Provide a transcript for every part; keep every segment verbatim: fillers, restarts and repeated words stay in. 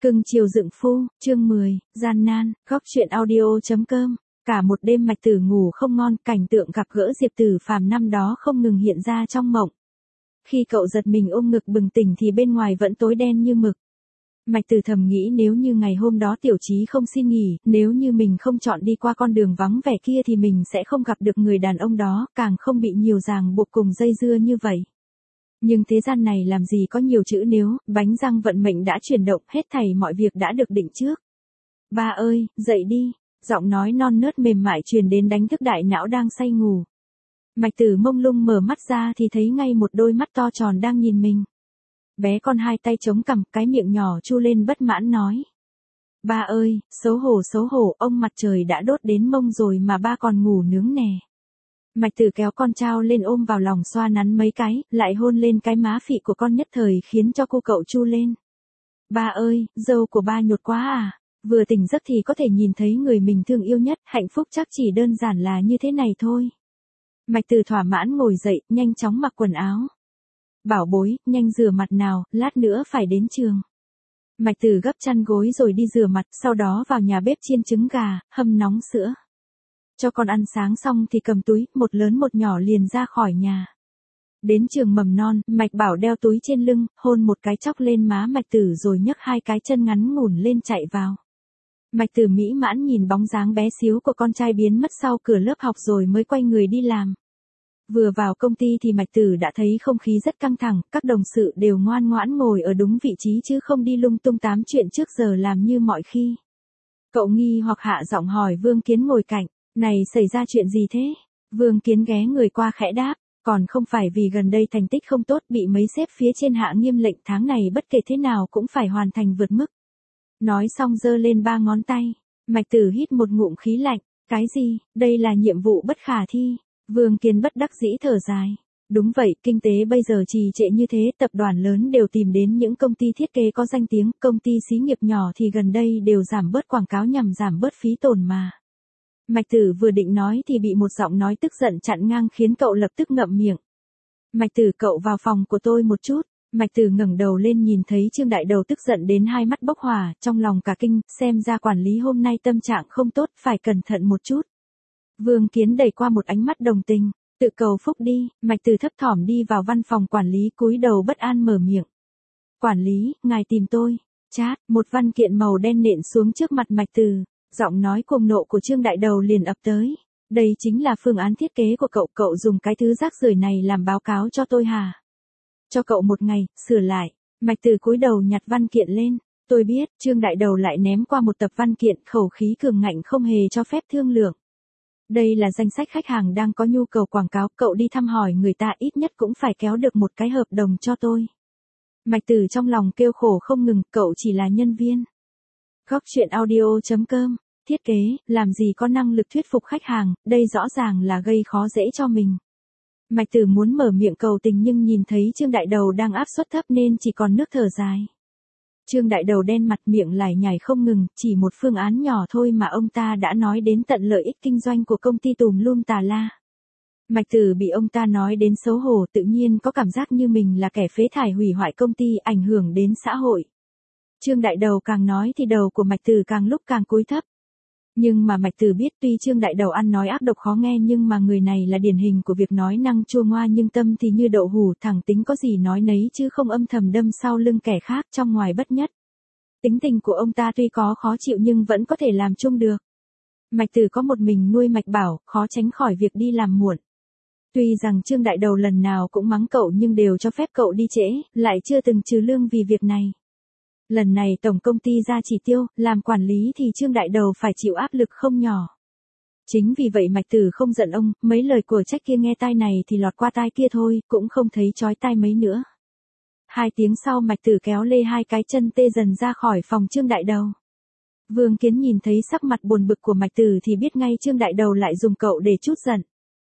Cưng chiều dựng phu, chương mười, gian nan, góc chuyện audio.com. Cả một đêm Mạch Tử ngủ không ngon, cảnh tượng gặp gỡ Diệp Tử Phàm năm đó không ngừng hiện ra trong mộng. Khi cậu giật mình ôm ngực bừng tỉnh thì bên ngoài vẫn tối đen như mực. Mạch Tử thầm nghĩ nếu như ngày hôm đó Tiểu Chí không xin nghỉ, nếu như mình không chọn đi qua con đường vắng vẻ kia thì mình sẽ không gặp được người đàn ông đó, càng không bị nhiều ràng buộc cùng dây dưa như vậy. Nhưng thế gian này làm gì có nhiều chữ nếu, bánh răng vận mệnh đã chuyển động, hết thảy mọi việc đã được định trước. Ba ơi, dậy đi, giọng nói non nớt mềm mại truyền đến đánh thức đại não đang say ngủ. Mạch Tử mông lung mở mắt ra thì thấy ngay một đôi mắt to tròn đang nhìn mình. Bé con hai tay chống cằm, cái miệng nhỏ chu lên bất mãn nói. Ba ơi, xấu hổ xấu hổ, ông mặt trời đã đốt đến mông rồi mà ba còn ngủ nướng nè. Mạch Tử kéo con trao lên ôm vào lòng xoa nắn mấy cái, lại hôn lên cái má phị của con nhất thời khiến cho cô cậu chu lên. Ba ơi, dâu của ba nhột quá à, vừa tỉnh giấc thì có thể nhìn thấy người mình thương yêu nhất, hạnh phúc chắc chỉ đơn giản là như thế này thôi. Mạch Tử thỏa mãn ngồi dậy, nhanh chóng mặc quần áo. Bảo bối, nhanh rửa mặt nào, lát nữa phải đến trường. Mạch Tử gấp chăn gối rồi đi rửa mặt, sau đó vào nhà bếp chiên trứng gà, hâm nóng sữa. Cho con ăn sáng xong thì cầm túi, một lớn một nhỏ liền ra khỏi nhà. Đến trường mầm non, Mạch Bảo đeo túi trên lưng, hôn một cái chóc lên má Mạch Tử rồi nhấc hai cái chân ngắn ngủn lên chạy vào. Mạch Tử mỹ mãn nhìn bóng dáng bé xíu của con trai biến mất sau cửa lớp học rồi mới quay người đi làm. Vừa vào công ty thì Mạch Tử đã thấy không khí rất căng thẳng, các đồng sự đều ngoan ngoãn ngồi ở đúng vị trí chứ không đi lung tung tám chuyện trước giờ làm như mọi khi. Cậu nghi hoặc hạ giọng hỏi Vương Kiến ngồi cạnh. Này xảy ra chuyện gì thế? Vương Kiến ghé người qua khẽ đáp, còn không phải vì gần đây thành tích không tốt bị mấy sếp phía trên hạ nghiêm lệnh tháng này bất kể thế nào cũng phải hoàn thành vượt mức. Nói xong giơ lên ba ngón tay, Mạch Tử hít một ngụm khí lạnh, cái gì, đây là nhiệm vụ bất khả thi. Vương Kiến bất đắc dĩ thở dài. Đúng vậy, kinh tế bây giờ trì trệ như thế, tập đoàn lớn đều tìm đến những công ty thiết kế có danh tiếng, công ty xí nghiệp nhỏ thì gần đây đều giảm bớt quảng cáo nhằm giảm bớt phí tổn mà. Mạch Tử vừa định nói thì bị một giọng nói tức giận chặn ngang khiến cậu lập tức ngậm miệng. Mạch Tử, cậu vào phòng của tôi một chút. Mạch Tử ngẩng đầu lên nhìn thấy Trương Đại Đầu tức giận đến hai mắt bốc hỏa, trong lòng cả kinh, xem ra quản lý hôm nay tâm trạng không tốt, phải cẩn thận một chút. Vương Kiến đẩy qua một ánh mắt đồng tình, tự cầu phúc đi. Mạch Tử thấp thỏm đi vào văn phòng quản lý cúi đầu bất an mở miệng. Quản lý, ngài tìm tôi. Chát, một văn kiện màu đen nện xuống trước mặt Mạch Tử. Giọng nói cuồng nộ của Trương Đại Đầu liền ập tới. Đây chính là phương án thiết kế của cậu, cậu dùng cái thứ rác rưởi này làm báo cáo cho tôi hả? Cho cậu một ngày, sửa lại. Mạch Tử cúi đầu nhặt văn kiện lên. Tôi biết, Trương Đại Đầu lại ném qua một tập văn kiện, khẩu khí cường ngạnh không hề cho phép thương lượng. Đây là danh sách khách hàng đang có nhu cầu quảng cáo, cậu đi thăm hỏi người ta ít nhất cũng phải kéo được một cái hợp đồng cho tôi. Mạch Tử trong lòng kêu khổ không ngừng, cậu chỉ là nhân viên. Góc chuyện audio.com, thiết kế, làm gì có năng lực thuyết phục khách hàng, đây rõ ràng là gây khó dễ cho mình. Mạch Tử muốn mở miệng cầu tình nhưng nhìn thấy Trương Đại Đầu đang áp suất thấp nên chỉ còn nước thở dài. Trương Đại Đầu đen mặt miệng lải nhải không ngừng, chỉ một phương án nhỏ thôi mà ông ta đã nói đến tận lợi ích kinh doanh của công ty tùm lum tà la. Mạch Tử bị ông ta nói đến xấu hổ, tự nhiên có cảm giác như mình là kẻ phế thải hủy hoại công ty, ảnh hưởng đến xã hội. Trương Đại Đầu càng nói thì đầu của Mạch Tử càng lúc càng cúi thấp. Nhưng mà Mạch Tử biết tuy Trương Đại Đầu ăn nói ác độc khó nghe nhưng mà người này là điển hình của việc nói năng chua ngoa nhưng tâm thì như đậu hũ, thẳng tính có gì nói nấy chứ không âm thầm đâm sau lưng kẻ khác trong ngoài bất nhất. Tính tình của ông ta tuy có khó chịu nhưng vẫn có thể làm chung được. Mạch Tử có một mình nuôi Mạch Bảo, khó tránh khỏi việc đi làm muộn. Tuy rằng Trương Đại Đầu lần nào cũng mắng cậu nhưng đều cho phép cậu đi trễ, lại chưa từng trừ lương vì việc này. Lần này tổng công ty ra chỉ tiêu, làm quản lý thì Trương Đại Đầu phải chịu áp lực không nhỏ. Chính vì vậy Mạch Tử không giận ông, mấy lời của trách kia nghe tai này thì lọt qua tai kia thôi, cũng không thấy chói tai mấy nữa. Hai tiếng sau Mạch Tử kéo lê hai cái chân tê dần ra khỏi phòng Trương Đại Đầu. Vương Kiến nhìn thấy sắc mặt buồn bực của Mạch Tử thì biết ngay Trương Đại Đầu lại dùng cậu để trút giận.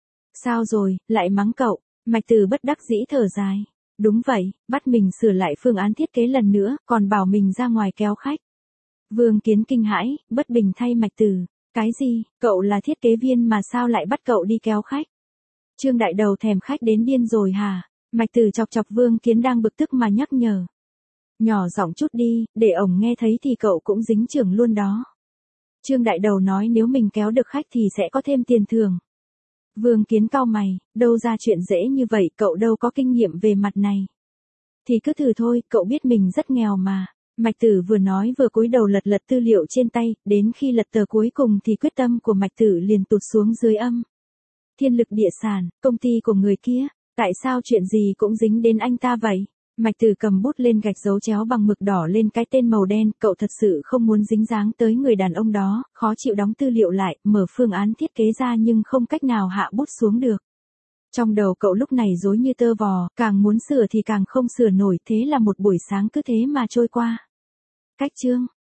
Sao rồi, lại mắng cậu? Mạch Tử bất đắc dĩ thở dài. Đúng vậy, bắt mình sửa lại phương án thiết kế lần nữa, còn bảo mình ra ngoài kéo khách. Vương Kiến kinh hãi, bất bình thay Mạch Tử. Cái gì, cậu là thiết kế viên mà sao lại bắt cậu đi kéo khách? Trương Đại Đầu thèm khách đến điên rồi hả? Mạch Tử chọc chọc Vương Kiến đang bực tức mà nhắc nhở. Nhỏ giọng chút đi, để ổng nghe thấy thì cậu cũng dính chưởng luôn đó. Trương Đại Đầu nói nếu mình kéo được khách thì sẽ có thêm tiền thưởng. Vương Kiến cau mày, đâu ra chuyện dễ như vậy, cậu đâu có kinh nghiệm về mặt này. Thì cứ thử thôi, cậu biết mình rất nghèo mà. Mạch Tử vừa nói vừa cúi đầu lật lật tư liệu trên tay, đến khi lật tờ cuối cùng thì quyết tâm của Mạch Tử liền tụt xuống dưới âm. Thiên Lực Địa Sản, công ty của người kia, tại sao chuyện gì cũng dính đến anh ta vậy? Mạch Tử cầm bút lên gạch dấu chéo bằng mực đỏ lên cái tên màu đen, cậu thật sự không muốn dính dáng tới người đàn ông đó, khó chịu đóng tư liệu lại, mở phương án thiết kế ra nhưng không cách nào hạ bút xuống được. Trong đầu cậu lúc này rối như tơ vò, càng muốn sửa thì càng không sửa nổi, thế là một buổi sáng cứ thế mà trôi qua. Cách chương